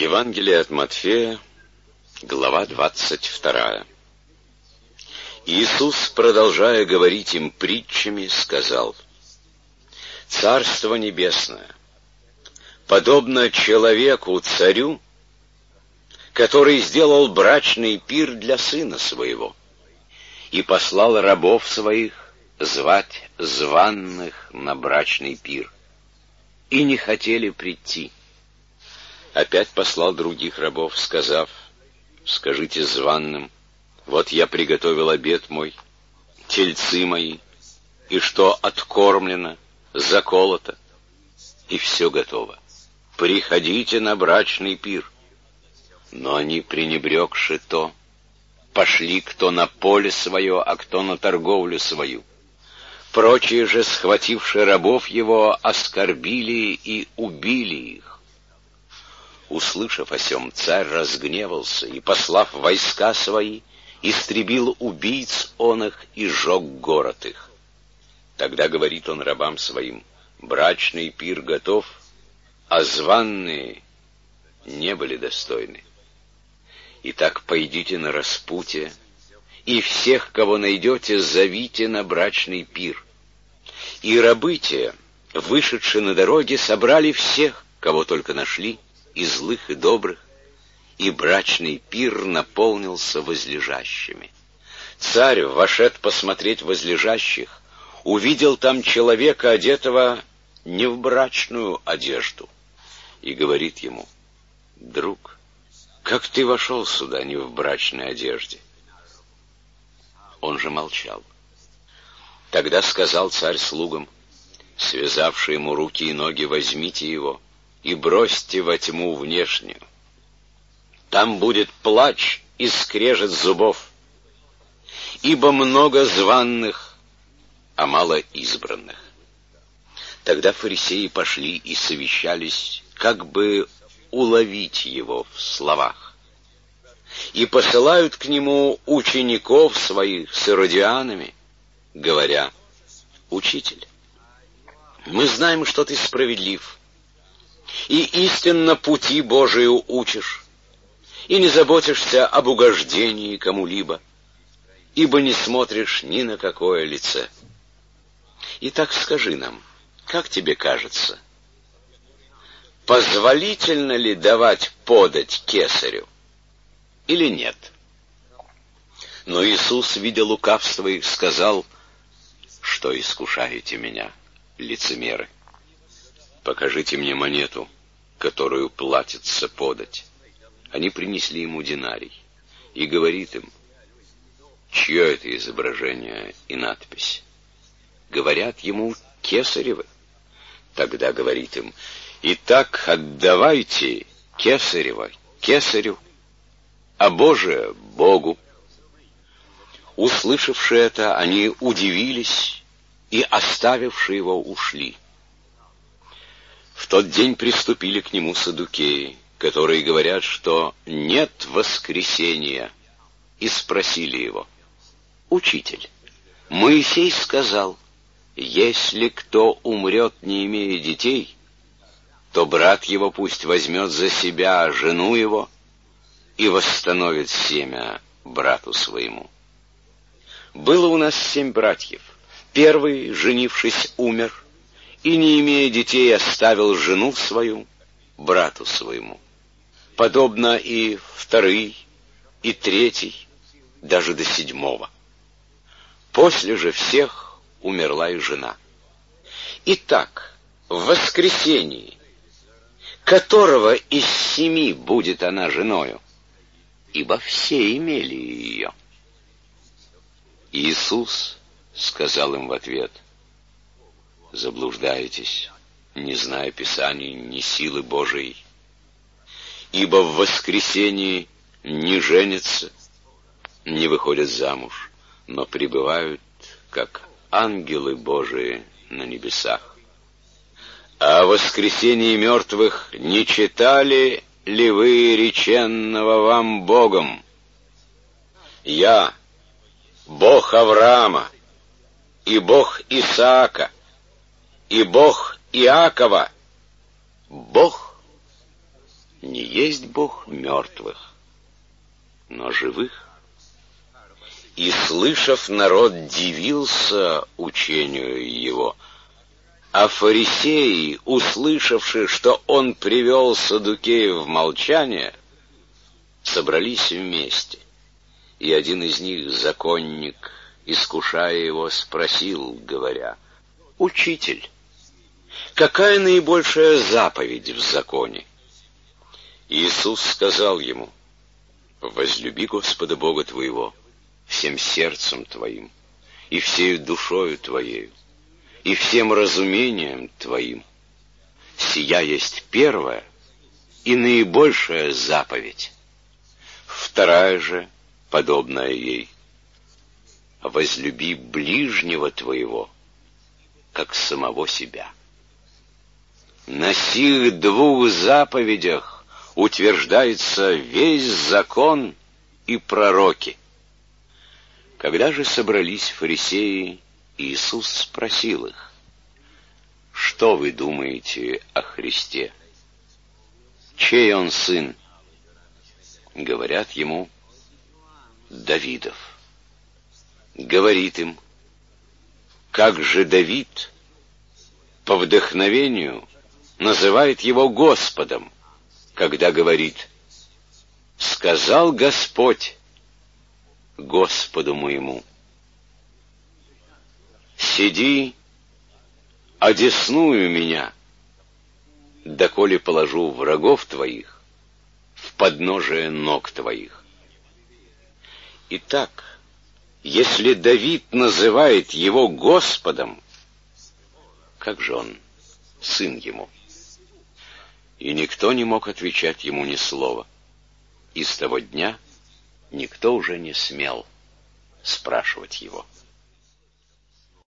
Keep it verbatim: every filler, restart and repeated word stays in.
Евангелие от Матфея, глава двадцать вторая. Иисус, продолжая говорить им притчами, сказал: «Царство небесное подобно человеку-царю, который сделал брачный пир для сына своего и послал рабов своих звать званных на брачный пир, и не хотели прийти. Опять послал других рабов, сказав: скажите званным: вот я приготовил обед мой, тельцы мои, и что откормлено, заколото, и все готово. Приходите на брачный пир. Но они, пренебрегши то, пошли кто на поле свое, а кто на торговлю свою. Прочие же, схвативши рабов его, оскорбили и убили их. Услышав о сем, царь разгневался и, послав войска свои, истребил убийц он их и сжег город их. Тогда говорит он рабам своим: брачный пир готов, а званные не были достойны. Итак, пойдите на распутье, и всех, кого найдете, зовите на брачный пир. И рабы те, вышедши на дороге, собрали всех, кого только нашли, и злых, и добрых, и брачный пир наполнился возлежащими. Царь, вошед посмотреть возлежащих, увидел там человека, одетого не в брачную одежду, и говорит ему: друг, как ты вошел сюда не в брачной одежде? Он же молчал. Тогда сказал царь слугам: связавши ему руки и ноги, возьмите его и бросьте во тьму внешнюю. Там будет плач и скрежет зубов, ибо много званных, а мало избранных. Тогда фарисеи пошли и совещались, как бы уловить его в словах, и посылают к нему учеников своих с иродианами, говоря: учитель, мы знаем, что ты справедлив, и истинно пути Божию учишь, и не заботишься об угождении кому-либо, ибо не смотришь ни на какое лице. Итак, скажи нам, как тебе кажется, позволительно ли давать подать кесарю или нет? Но Иисус, видя лукавство их, сказал: что искушаете меня, лицемеры? Покажите мне монету, которую платится подать. Они принесли ему динарий, и говорит им: чье это изображение и надпись? Говорят ему: кесаревы. Тогда говорит им: итак, отдавайте кесарева кесарю, а Божие Богу. Услышавши это, они удивились и, оставивши его, ушли. В тот день приступили к нему саддукеи, которые говорят, что нет воскресения, и спросили его: учитель, Моисей сказал: если кто умрет, не имея детей, то брат его пусть возьмет за себя жену его и восстановит семя брату своему. Было у нас семь братьев. Первый, женившись, умер, и, не имея детей, оставил жену свою брату своему. Подобно и второй, и третий, даже до седьмого. После же всех умерла и жена. Итак, в воскресении, которого из семи будет она женою? Ибо все имели ее. Иисус сказал им в ответ: заблуждаетесь, не зная Писаний, ни силы Божией. Ибо в воскресении не женятся, не выходят замуж, но пребывают, как ангелы Божии на небесах. А о воскресении мертвых не читали ли вы реченного вам Богом? Я, Бог Авраама, и Бог Исаака, и Бог Иакова, Бог не есть Бог мертвых, но живых. И, слышав, народ дивился учению его, а фарисеи, услышавши, что он привел саддукеев в молчание, собрались вместе. И один из них, законник, искушая его, спросил, говоря: «Учитель, какая наибольшая заповедь в законе?» Иисус сказал ему: «Возлюби Господа Бога твоего всем сердцем твоим, и всею душою твоею, и всем разумением твоим. Сия есть первая и наибольшая заповедь. Вторая же, подобная ей: возлюби ближнего твоего, как самого себя». На сих двух заповедях утверждается весь закон и пророки. Когда же собрались фарисеи, Иисус спросил их: «Что вы думаете о Христе? Чей он сын?» Говорят ему: «Давидов». Говорит им: «Как же Давид по вдохновению называет его Господом, когда говорит: сказал Господь Господу моему: сиди, одесную меня, доколе положу врагов твоих в подножие ног твоих». Итак, если Давид называет его Господом, как же он сын ему? И никто не мог отвечать ему ни слова. И с того дня никто уже не смел спрашивать его.